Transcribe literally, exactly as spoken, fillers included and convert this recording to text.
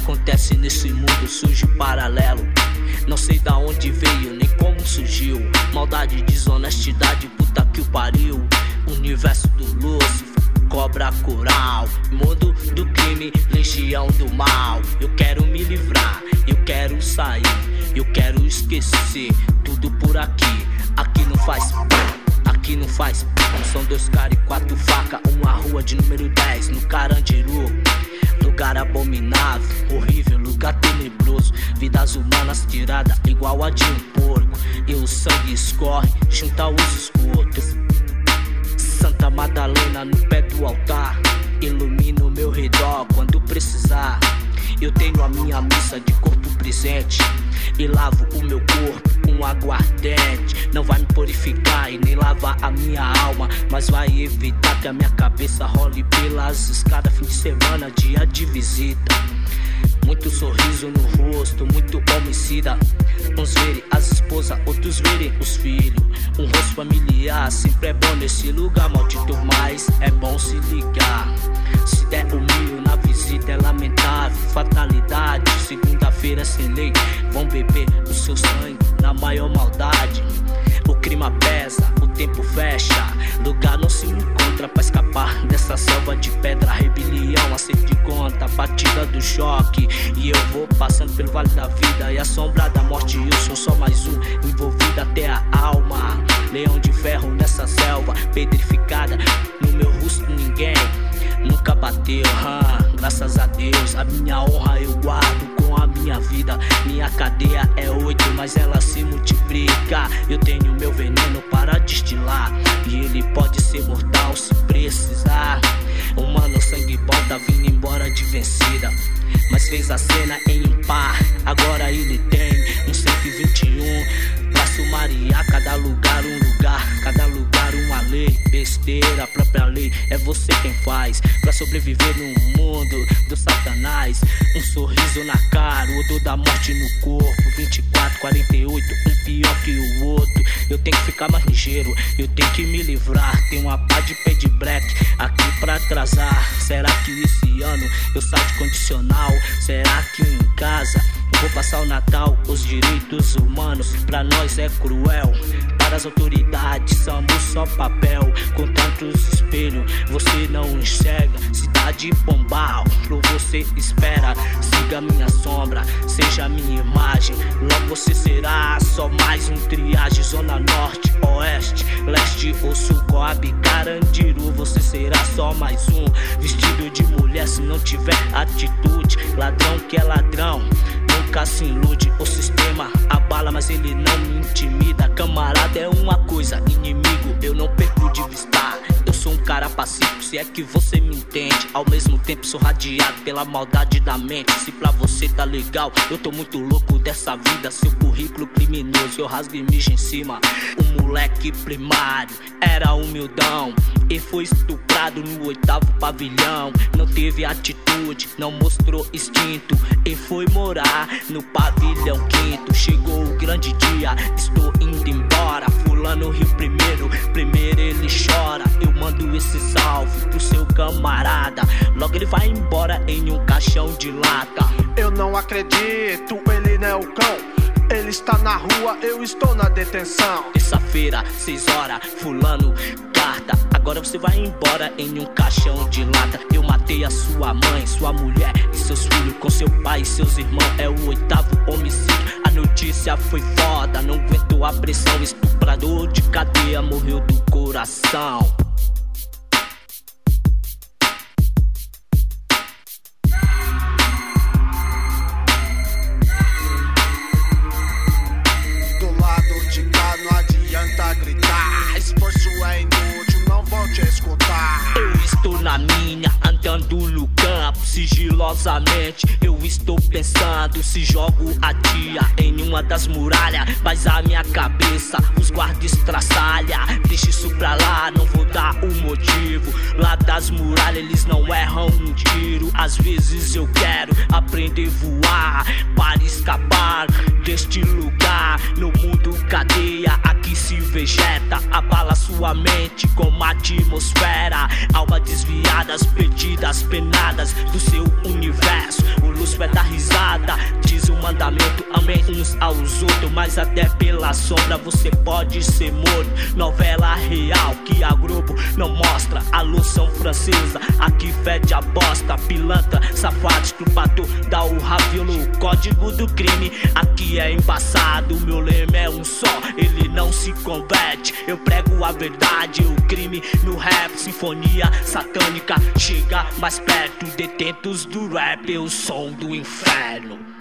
acontece nesse mundo sujo e paralelo. Não sei da onde veio, nem como surgiu. Maldade, desonestidade, puta que o pariu. Universo do Lúcifer, cobra coral. Mundo do crime, legião do mal. Eu quero me livrar, eu quero sair, eu quero esquecer tudo por aqui. Aqui não faz aqui não faz são dois caras e quatro facas. Uma rua de número dez no Carandiru. Lugar abominável, horrível, lugar tenebroso. Vidas humanas tiradas igual a de um porco. E o sangue escorre junto aos esgotos. Santa Madalena no pé do altar, ilumina o meu redor quando precisar. Eu tenho a minha missa de corpo presente e lavo o meu corpo com aguardente. Não vai me purificar e nem lavar a minha alma, mas vai evitar que a minha cabeça role pelas escadas. Fim de semana, dia de visita. Muito sorriso no rosto, muito homicida. Uns verem as esposas, outros verem os filhos. Um rosto familiar sempre é bom nesse lugar maldito, mas é bom se ligar. Se der o milho na visita é lamentável. Fatalidade, segunda-feira é sem lei. Vão beber o seu sangue na maior maldade. O clima pesa, o tempo fecha. Lugar não se encontra pra escapar dessa selva de pedra. Rebelião, acerto de conta, batida do choque. E eu vou passando pelo vale da vida e a sombra da morte. Eu sou só mais um, envolvido até a alma. Leão de ferro nessa selva, pedrificada. No meu rosto ninguém nunca bateu, hum, graças a Deus. A minha honra eu guardo com a minha vida. Minha cadeia é oito, mas ela se multiplica. Eu tenho meu veneno para destilar e ele pode ser mortal se precisar. Um mano sangue bom tá vindo embora de vencida, mas fez a cena em impar. Agora ele tem um cento e vinte e um pra sumariar. Cada lugar um lugar, cada lugar uma lei. Besteira, a própria lei é você quem faz pra sobreviver no mundo do satanás. Um sorriso na cara, o odor da morte no corpo. Vinte e quatro, quarenta e oito, um pior que o outro. Eu tenho que ficar mais ligeiro, eu tenho que me livrar. Tem uma pá de pé de black aqui pra atrasar. Será que esse ano eu saio de condicional? Será que em casa vou passar o Natal? Os direitos humanos pra nós é cruel, para as autoridades somos só papel. Com tantos espelhos você não enxerga. Cidade Pombal, por você espera. Siga minha sombra, seja minha imagem. Logo você será só mais um triagem. Zona norte, oeste, leste ou sul, Coab, Carandiru. Você será só mais um vestido de mulher se não tiver atitude. Ladrão que é ladrão nunca se ilude. O sistema abala, mas ele não me intimida. Camarada é uma coisa, inimigo eu não perco de vista. Eu sou um cara pacífico, se é que você me entende. Ao mesmo tempo sou radiado pela maldade da mente. Se pra você tá legal, eu tô muito louco dessa vida. Seu currículo criminoso, eu rasgo e mijo em cima. O moleque primário era humildão e foi estuprado no oitavo pavilhão. Não teve atitude, não mostrou instinto e foi morar no pavilhão quinto. Chegou o grande dia, estou indo embora. Fulano Rio primeiro, primeiro ele chora. Eu mando esse salve pro seu camarada, logo ele vai embora em um caixão de lata. Eu não acredito, ele não é o cão. Ele está na rua, eu estou na detenção. Terça-feira, seis horas, fulano, carta. Agora você vai embora em um caixão de lata. Eu matei a sua mãe, sua mulher e seus filhos. Com seu pai e seus irmãos, é o oitavo homicídio. A notícia foi foda, não aguentou a pressão. Estuprador de cadeia morreu do coração. Não adianta gritar, esforço é inútil, não vou te escutar. Eu estou na minha, andando no campo, sigilosamente. Eu estou pensando se jogo a tia em uma das muralhas. Mas a minha cabeça, os guardas estraçalha. Deixa isso pra lá, não vou dar o motivo. Lá das muralhas eles não erram um tiro. Às vezes eu quero aprender a voar para escapar deste lugar. No mundo cadeia, aqui se vegeta, abala sua mente como a atmosfera. Almas desviadas, perdidas, penadas do seu universo. O Lúcifer dá risada, diz o mandamento, amém uns aos outros. Mas até pela sombra você pode ser morto. Novela real que a Globo não mostra. Alô São Francesa, aqui fede a bosta. Pilantra, safado, estuprador, dá o raviolo. O código do crime aqui é embaçado. Meu lema é um só, ele não se converte. Eu prego a verdade, o crime no rap. Sinfonia satânica chega mais perto. Detentos do rap, o som do inferno.